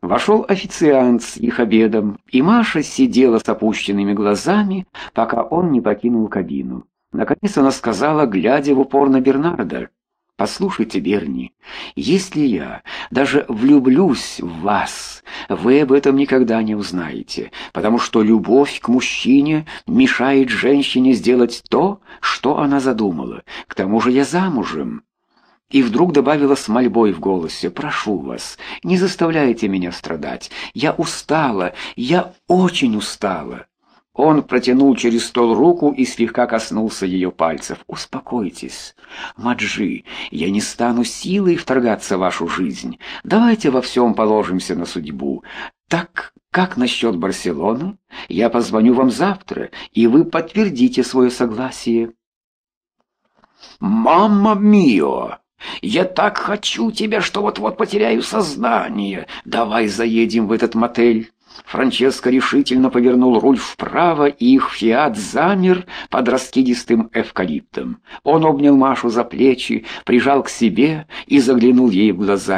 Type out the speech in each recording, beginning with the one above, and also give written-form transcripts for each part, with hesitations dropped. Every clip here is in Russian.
Вошел официант с их обедом, и Маша сидела с опущенными глазами, пока он не покинул кабину. Наконец она сказала, глядя в упор на Бернарда: «Послушайте, Берни, если я даже влюблюсь в вас, вы об этом никогда не узнаете, потому что любовь к мужчине мешает женщине сделать то, что она задумала. К тому же я замужем». И вдруг добавила с мольбой в голосе: «Прошу вас, не заставляйте меня страдать. Я устала, я очень устала». Он протянул через стол руку и слегка коснулся ее пальцев. «Успокойтесь, Маджи, я не стану силой вторгаться в вашу жизнь. Давайте во всем положимся на судьбу. Так, как насчет Барселоны? Я позвоню вам завтра, и вы подтвердите свое согласие». «Мамма мио! Я так хочу тебя, что вот-вот потеряю сознание. Давай заедем в этот мотель». Франческо решительно повернул руль вправо, и их «Фиат» замер под раскидистым эвкалиптом. Он обнял Машу за плечи, прижал к себе и заглянул ей в глаза.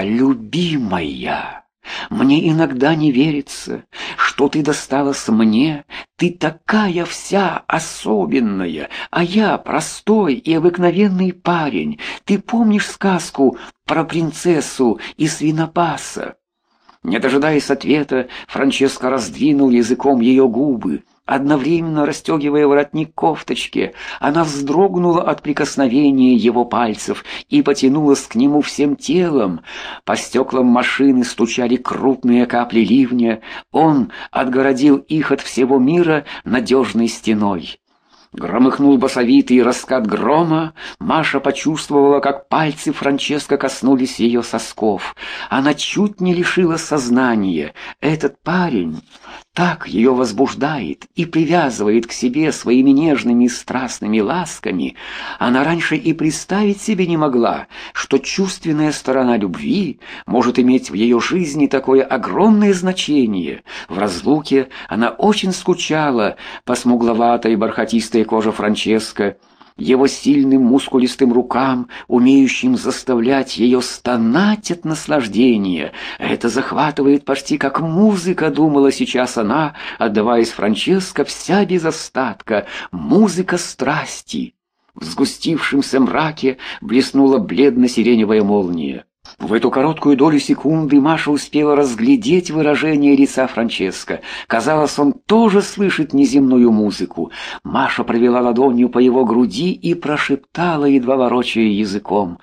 «Любимая, мне иногда не верится, что ты досталась мне. Ты такая вся особенная, а я простой и обыкновенный парень. Ты помнишь сказку про принцессу и свинопаса?» Не дожидаясь ответа, Франческо раздвинул языком ее губы, одновременно расстегивая воротник кофточки. Она вздрогнула от прикосновения его пальцев и потянулась к нему всем телом. По стеклам машины стучали крупные капли ливня. Он отгородил их от всего мира надежной стеной. Громыхнул басовитый раскат грома. Маша почувствовала, как пальцы Франческо коснулись ее сосков. Она чуть не лишилась сознания. Этот парень так ее возбуждает и привязывает к себе своими нежными и страстными ласками. Она раньше и представить себе не могла, что чувственная сторона любви может иметь в ее жизни такое огромное значение. В разлуке она очень скучала по смугловатой бархатистой коже Франческо, его сильным мускулистым рукам, умеющим заставлять ее стонать от наслаждения. Это захватывает почти как музыка, думала сейчас она, отдаваясь Франческо вся без остатка, музыка страсти. В сгустившемся мраке блеснула бледно-сиреневая молния. В эту короткую долю секунды Маша успела разглядеть выражение лица Франческо. Казалось, он тоже слышит неземную музыку. Маша провела ладонью по его груди и прошептала, едва ворочая языком: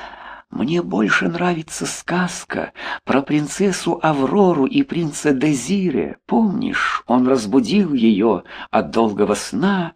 «Мне больше нравится сказка про принцессу Аврору и принца Дезире. Помнишь, он разбудил ее от долгого сна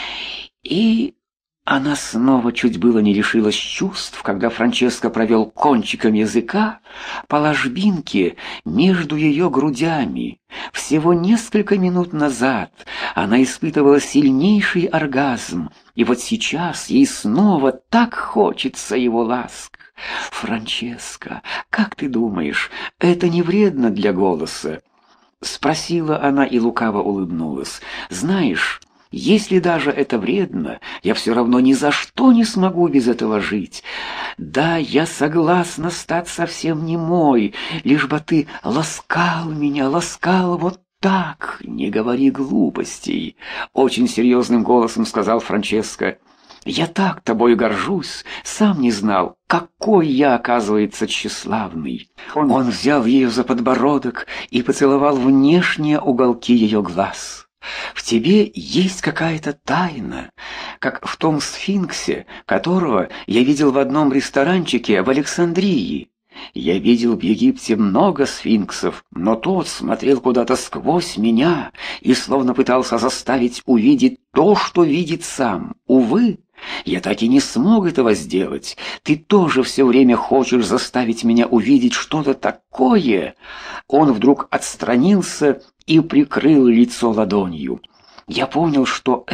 и...» Она снова чуть было не лишилась чувств, когда Франческо провел кончиком языка по ложбинке между ее грудями. Всего несколько минут назад она испытывала сильнейший оргазм, и вот сейчас ей снова так хочется его ласк. «Франческо, как ты думаешь, это не вредно для голоса?» — спросила она и лукаво улыбнулась. «Знаешь, если даже это вредно, я все равно ни за что не смогу без этого жить. Да, я согласна стать совсем немой, лишь бы ты ласкал меня, ласкал вот так. Не говори глупостей», — очень серьезным голосом сказал Франческо. «Я так тобой горжусь, сам не знал, какой я, оказывается, тщеславный». Он взял ее за подбородок и поцеловал внешние уголки ее глаз. «В тебе есть какая-то тайна, как в том сфинксе, которого я видел в одном ресторанчике в Александрии. Я видел в Египте много сфинксов, но тот смотрел куда-то сквозь меня и словно пытался заставить увидеть то, что видит сам. Увы, я так и не смог этого сделать. Ты тоже все время хочешь заставить меня увидеть что-то такое». Он вдруг отстранился и прикрыл лицо ладонью. «Я понял, что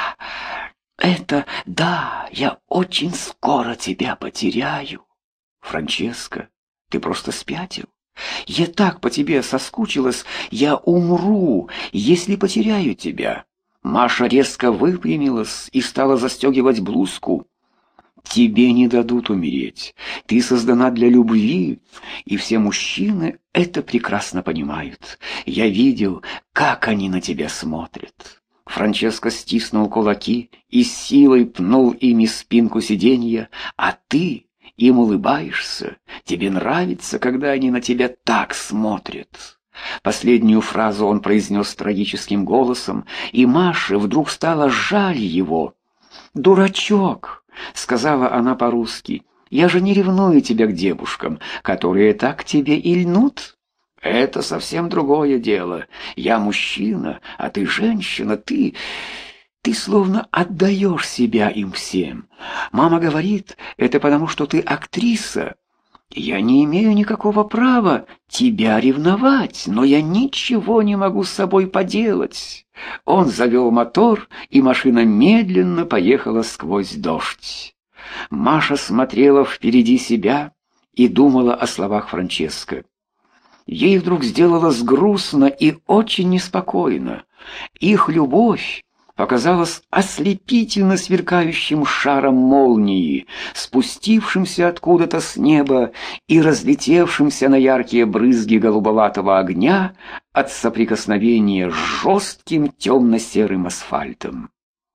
да, я очень скоро тебя потеряю. Франческо, ты просто спятил. Я так по тебе соскучилась, я умру, если потеряю тебя». Маша резко выпрямилась и стала застегивать блузку. Тебе не дадут умереть. Ты создана для любви, и все мужчины это прекрасно понимают. Я видел, как они на тебя смотрят». Франческо стиснул кулаки и с силой пнул ими спинку сиденья. «А ты им улыбаешься. Тебе нравится, когда они на тебя так смотрят». Последнюю фразу он произнес трагическим голосом, и Маше вдруг стало жаль его. «Дурачок!» — сказала она по-русски. «Я же не ревную тебя к девушкам, которые так к тебе и льнут. Это совсем другое дело. Я мужчина, а ты женщина, ты словно отдаешь себя им всем. Мама говорит, это потому, что ты актриса. Я не имею никакого права тебя ревновать, но я ничего не могу с собой поделать». Он завел мотор, и машина медленно поехала сквозь дождь. Маша смотрела впереди себя и думала о словах Франческо. Ей вдруг сделалось грустно и очень неспокойно. Их любовь показалась ослепительно сверкающим шаром молнии, спустившимся откуда-то с неба и разлетевшимся на яркие брызги голубоватого огня от соприкосновения с жестким темно-серым асфальтом.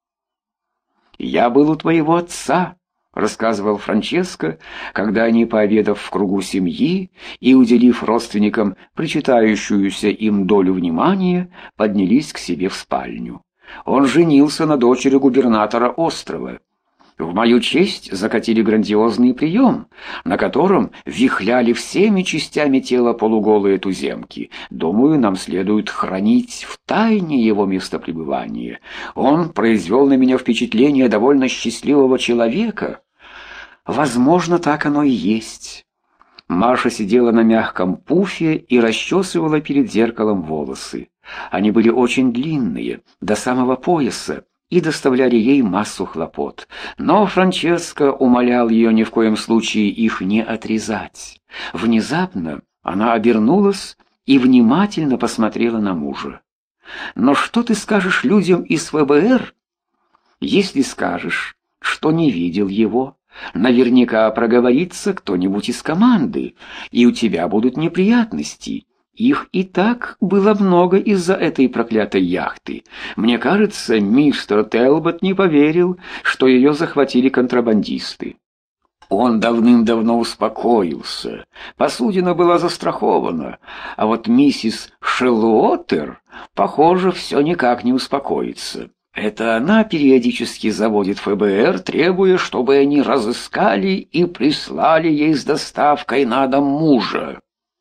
«Я был у твоего отца», — рассказывал Франческо, когда они, пообедав в кругу семьи и уделив родственникам причитающуюся им долю внимания, поднялись к себе в спальню. «Он женился на дочери губернатора острова. В мою честь закатили грандиозный прием, на котором вихляли всеми частями тела полуголые туземки. Думаю, нам следует хранить в тайне его местопребывание. Он произвел на меня впечатление довольно счастливого человека». «Возможно, так оно и есть». Маша сидела на мягком пуфе и расчесывала перед зеркалом волосы. Они были очень длинные, до самого пояса, и доставляли ей массу хлопот. Но Франческо умолял ее ни в коем случае их не отрезать. Внезапно она обернулась и внимательно посмотрела на мужа. «Но что ты скажешь людям из ФБР, если скажешь, что не видел его? Наверняка проговорится кто-нибудь из команды, и у тебя будут неприятности. Их и так было много из-за этой проклятой яхты. Мне кажется, мистер Телбот не поверил, что ее захватили контрабандисты. Он давным-давно успокоился. Посудина была застрахована, а вот миссис Шелуотер, похоже, все никак не успокоится. Это она периодически заводит ФБР, требуя, чтобы они разыскали и прислали ей с доставкой на дом мужа.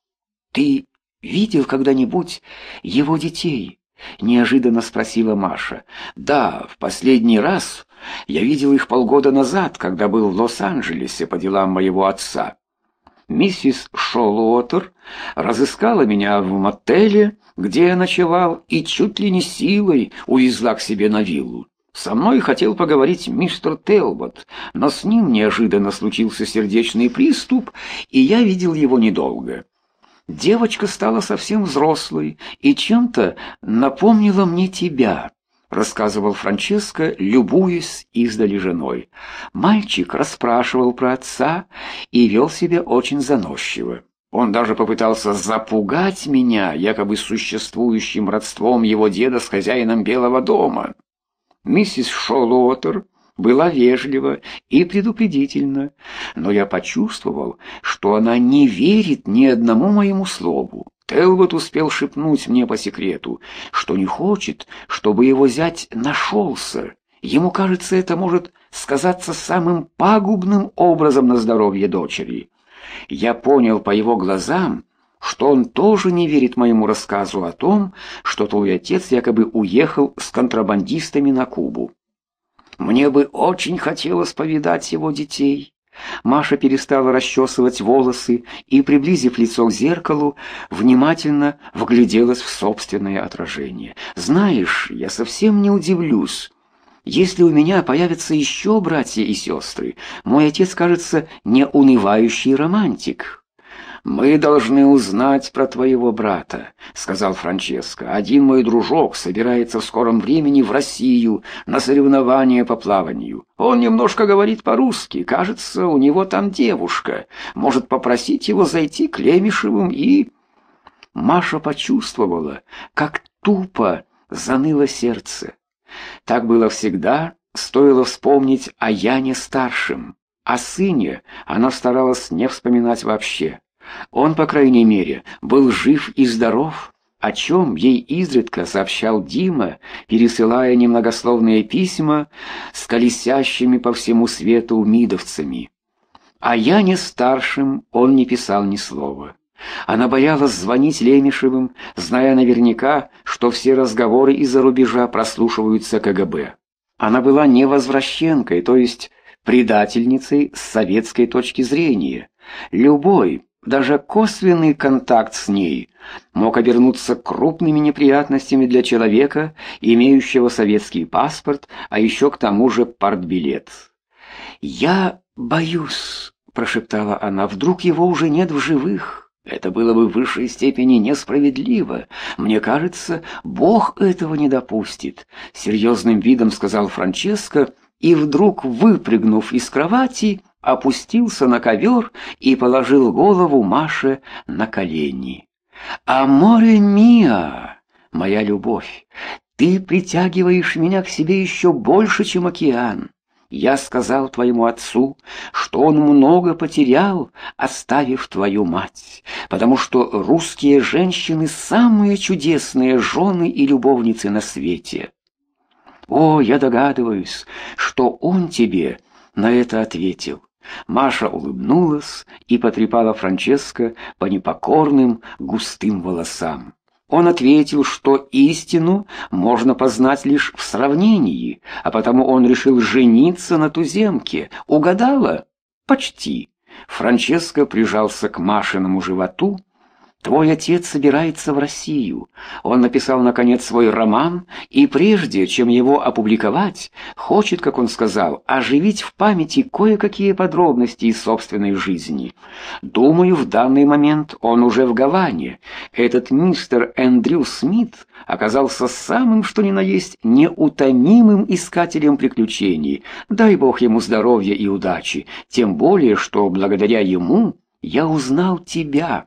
«Ты видел когда-нибудь его детей?» — неожиданно спросила Маша. «Да, в последний раз я видел их полгода назад, когда был в Лос-Анджелесе по делам моего отца. Миссис Шолуотер разыскала меня в мотеле, где я ночевал, и чуть ли не силой увезла к себе на виллу. Со мной хотел поговорить мистер Телбот, но с ним неожиданно случился сердечный приступ, и я видел его недолго. Девочка стала совсем взрослой и чем-то напомнила мне тебя», — рассказывал Франческо, любуясь издали женой. «Мальчик расспрашивал про отца и вел себя очень заносчиво. Он даже попытался запугать меня якобы существующим родством его деда с хозяином Белого дома. Миссис Шолуотер была вежлива и предупредительна, но я почувствовал, что она не верит ни одному моему слову. Телбот успел шепнуть мне по секрету, что не хочет, чтобы его зять нашелся. Ему кажется, это может сказаться самым пагубным образом на здоровье дочери. Я понял по его глазам, что он тоже не верит моему рассказу о том, что твой отец якобы уехал с контрабандистами на Кубу. Мне бы очень хотелось повидать его детей». Маша перестала расчесывать волосы и, приблизив лицо к зеркалу, внимательно вгляделась в собственное отражение. «Знаешь, я совсем не удивлюсь, если у меня появятся еще братья и сестры. Мой отец, кажется, не унывающий романтик». «Мы должны узнать про твоего брата», — сказал Франческо. «Один мой дружок собирается в скором времени в Россию на соревнования по плаванию. Он немножко говорит по-русски. Кажется, у него там девушка. Может попросить его зайти к Лемешевым и...» Маша почувствовала, как тупо заныло сердце. Так было всегда, стоило вспомнить о Яне-старшем. О сыне она старалась не вспоминать вообще. Он, по крайней мере, был жив и здоров, о чем ей изредка сообщал Дима, пересылая немногословные письма с колесящими по всему свету мидовцами. О Яне-старшем он не писал ни слова. Она боялась звонить Лемешевым, зная наверняка, что все разговоры из-за рубежа прослушиваются КГБ. Она была невозвращенкой, то есть предательницей с советской точки зрения. Любой, даже косвенный контакт с ней мог обернуться крупными неприятностями для человека, имеющего советский паспорт, а еще к тому же партбилет. «Я боюсь», — прошептала она, — «вдруг его уже нет в живых? Это было бы в высшей степени несправедливо. Мне кажется, Бог этого не допустит», — серьезным видом сказал Франческо, и вдруг, выпрыгнув из кровати, опустился на ковер и положил голову Маше на колени. «Аморе миа, моя любовь, ты притягиваешь меня к себе еще больше, чем океан. Я сказал твоему отцу, что он много потерял, оставив твою мать, потому что русские женщины самые чудесные жены и любовницы на свете. О, я догадываюсь, что он тебе на это ответил». Маша улыбнулась и потрепала Франческо по непокорным густым волосам. Он ответил, что истину можно познать лишь в сравнении, а потому он решил жениться на туземке. Угадала? Почти. Франческо прижался к Машиному животу. «Твой отец собирается в Россию. Он написал, наконец, свой роман, и прежде, чем его опубликовать, хочет, как он сказал, оживить в памяти кое-какие подробности из собственной жизни. Думаю, в данный момент он уже в Гаване. Этот мистер Эндрю Смит оказался самым, что ни на есть, неутомимым искателем приключений. Дай Бог ему здоровья и удачи, тем более, что благодаря ему я узнал тебя».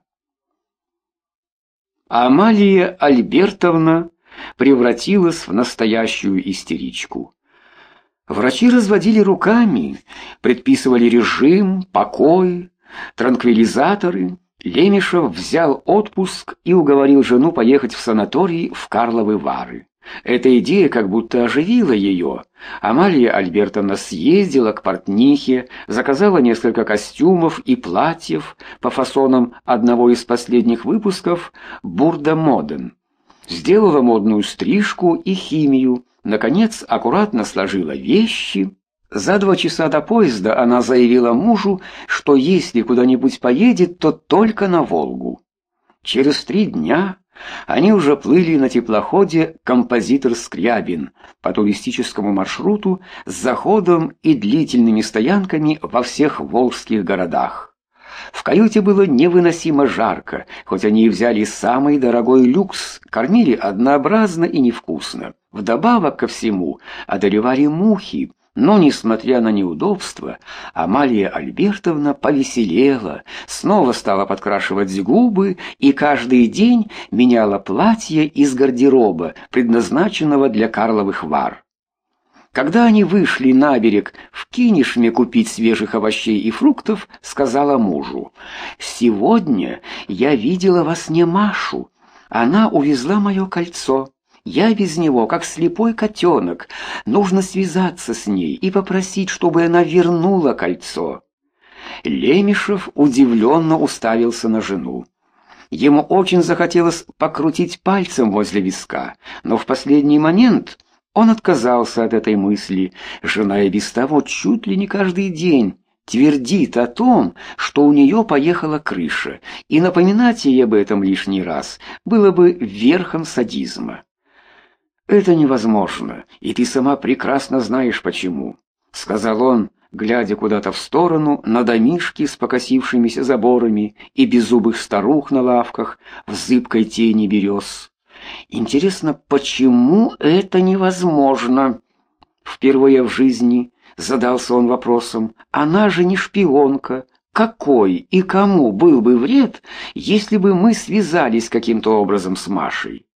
Амалия Альбертовна превратилась в настоящую истеричку. Врачи разводили руками, предписывали режим, покой, транквилизаторы. Лемешев взял отпуск и уговорил жену поехать в санаторий в Карловы Вары. Эта идея как будто оживила ее. Амалия Альбертовна съездила к портнихе, заказала несколько костюмов и платьев по фасонам одного из последних выпусков «Бурда Моден». Сделала модную стрижку и химию, наконец аккуратно сложила вещи. За 2 часа до поезда она заявила мужу, что если куда-нибудь поедет, то только на Волгу. Через 3 дня они уже плыли на теплоходе «Композитор Скрябин» по туристическому маршруту с заходом и длительными стоянками во всех волжских городах. В каюте было невыносимо жарко, хоть они и взяли самый дорогой люкс, кормили однообразно и невкусно. Вдобавок ко всему одолевали мухи. Но, несмотря на неудобства, Амалия Альбертовна повеселела, снова стала подкрашивать губы и каждый день меняла платье из гардероба, предназначенного для Карловых Вар. Когда они вышли на берег в Кинешме купить свежих овощей и фруктов, сказала мужу: «Сегодня я видела во сне Машу. Она увезла мое кольцо. Я без него, как слепой котенок. Нужно связаться с ней и попросить, чтобы она вернула кольцо». Лемешев удивленно уставился на жену. Ему очень захотелось покрутить пальцем возле виска, но в последний момент он отказался от этой мысли. Жена и без того чуть ли не каждый день твердит о том, что у нее поехала крыша, и напоминать ей об этом лишний раз было бы верхом садизма. «Это невозможно, и ты сама прекрасно знаешь почему», — сказал он, глядя куда-то в сторону на домишки с покосившимися заборами и беззубых старух на лавках в зыбкой тени берез. Интересно, почему это невозможно? Впервые в жизни задался он вопросом. Она же не шпионка. Какой и кому был бы вред, если бы мы связались каким-то образом с Машей?